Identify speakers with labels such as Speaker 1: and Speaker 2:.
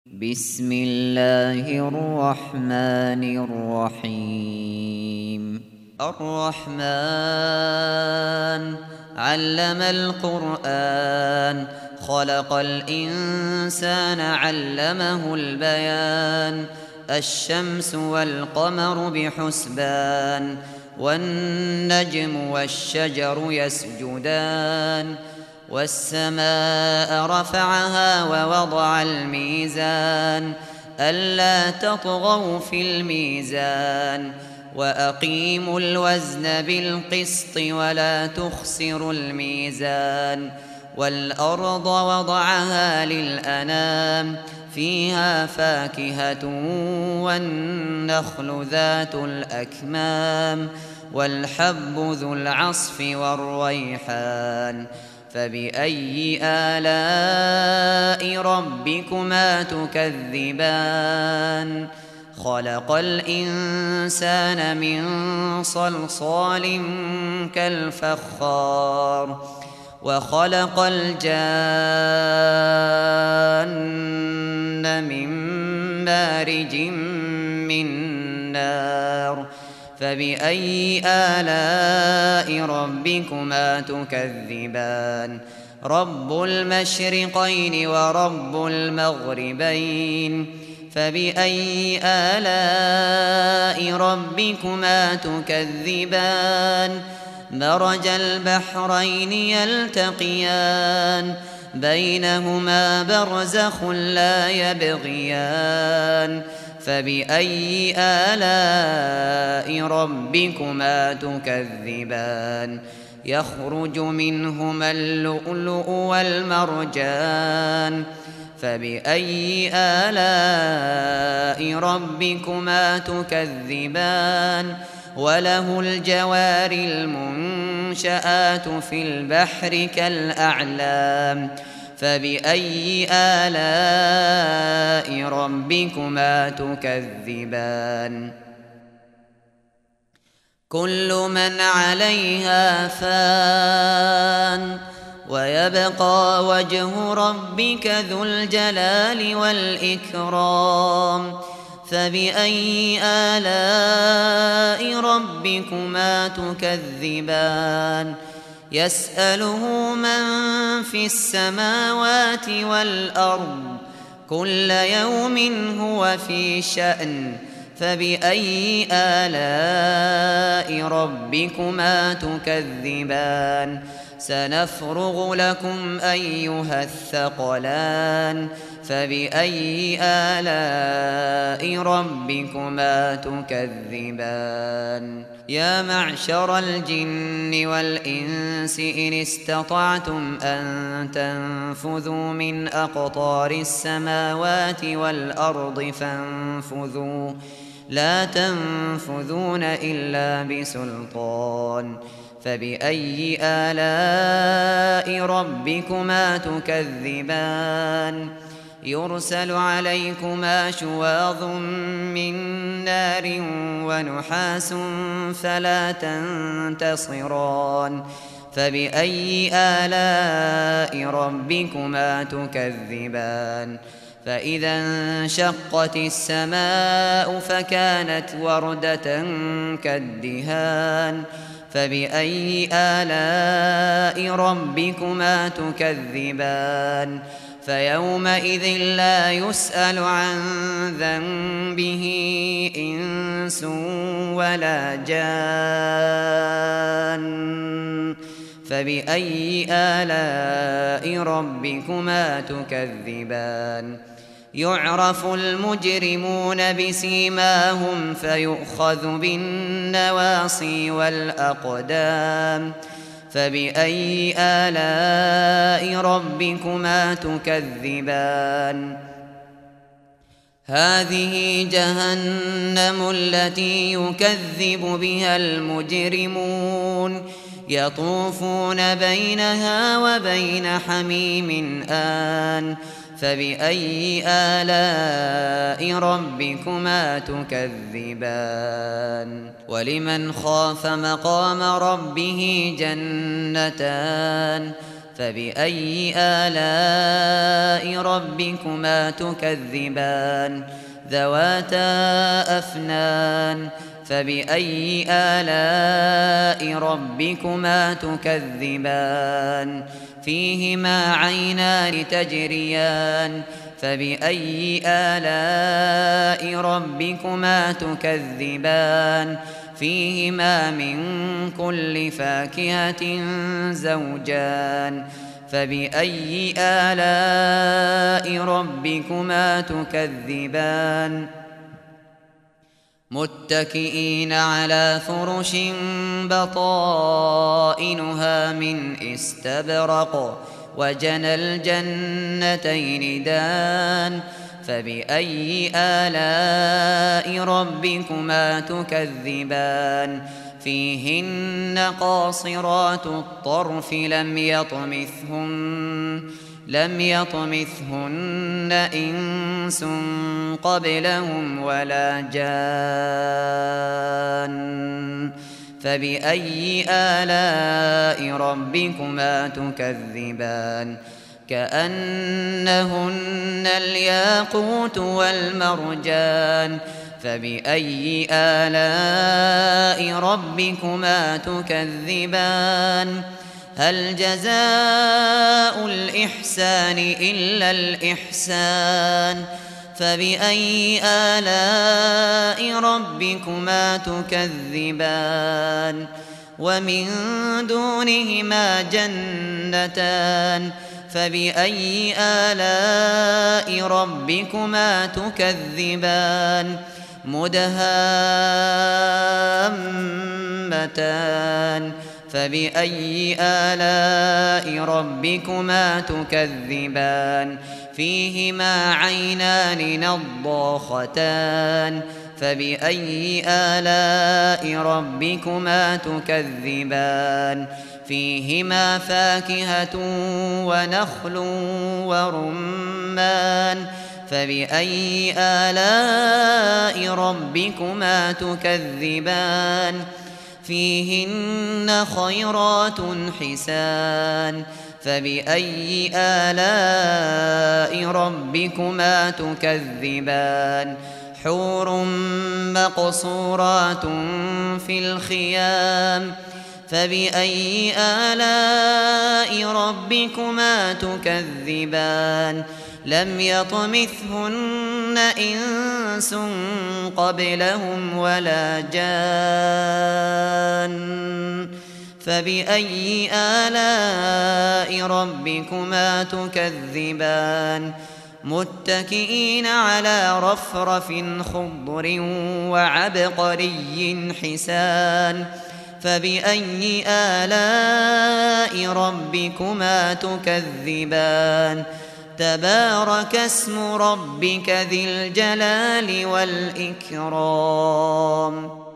Speaker 1: بسم الله الرحمن الرحيم. الرحمن علم القرآن، خلق الإنسان علمه البيان. الشمس والقمر بحسبان، والنجم والشجر يسجدان. والسماء رفعها ووضع الميزان، ألا تطغوا في الميزان. وأقيموا الوزن بالقسط ولا تخسروا الميزان. والأرض وضعها للأنام، فيها فاكهة والنخل ذات الأكمام، والحب ذو العصف والريحان. فبأي آلاء ربكما تكذبان؟ خلق الإنسان من صلصال كالفخار، وخلق الجان من مارج من نار. فبأي آلاء ربكما تكذبان؟ رب المشرقين ورب المغربين. فبأي آلاء ربكما تكذبان؟ مرج البحرين يلتقيان، بينهما برزخ لا يبغيان. فبأي آلاء ربكما تكذبان؟ يخرج منهما اللؤلؤ والمرجان. فبأي آلاء ربكما تكذبان؟ وله الجوار المنشآت في البحر كالأعلام. فبأي آلاء ربكما تكذبان؟ كل من عليها فان، ويبقى وجه ربك ذو الجلال والإكرام. فبأي آلاء ربكما تكذبان؟ يسأله من في السماوات والأرض، كل يوم هو في شأن. فبأي آلاء ربكما تكذبان؟ سنفرغ لكم أيها الثقلان. فبأي آلاء ربكما تكذبان؟ يا معشر الجن والإنس إن استطعتم أن تنفذوا من أقطار السماوات والأرض فانفذوا، لا تنفذون إلا بسلطان. فبأي آلاء ربكما تكذبان؟ يرسل عليكما شواظ من نار ونحاس فلا تنتصران. فبأي آلاء ربكما تكذبان؟ فإذا انشقت السماء فكانت وردة كالدهان. فبأي آلاء ربكما تكذبان؟ فيومئذ لا يسأل عن ذنبه إنس ولا جان. فبأي آلاء ربكما تكذبان؟ يعرف المجرمون بسيماهم فيؤخذ بالنواصي والأقدام. فبأي آلاء ربكما تكذبان؟ هذه جهنم التي يكذب بها المجرمون، يطوفون بينها وبين حميم آن. فبأي آلاء ربكما تكذبان؟ ولمن خاف مقام ربه جنتان. فبأي آلاء ربكما تكذبان ذواتا أفنان فبأي آلاء ربكما تكذبان فيهما عينان تجريان فبأي آلاء ربكما تكذبان فيهما من كل فاكهة زوجان فبأي آلاء ربكما تكذبان متكئين على فرش بطائنها من استبرق وجنى الجنتين دان فبأي آلاء ربكما تكذبان فيهن قاصرات الطرف لم يطمثهن إنس قبلهم ولا جان فبأي آلاء ربكما تكذبان كأنهن الياقوت والمرجان فبأي آلاء ربكما تكذبان هل جزاء الإحسان إلا الإحسان فبأي آلاء ربكما تكذبان ومن دونهما جنتان فبأي آلاء ربكما تكذبان مدهامتان فبأي آلاء ربكما تكذبان فيهما عينان نضاختان فبأي آلاء ربكما تكذبان فيهما فاكهة ونخل ورمان فبأي آلاء ربكما تكذبان فيهن خيرات حسان فبأي آلاء ربكما تكذبان حور مقصورات في الخيام فبأي آلاء ربكما تكذبان لم يطمثهن إنس قبلهم ولا جان فبأي آلاء ربكما تكذبان متكئين على رفرف خضر وعبقري حسان فبأي آلاء ربكما تكذبان تبارك اسم ربك ذي الجلال والإكرام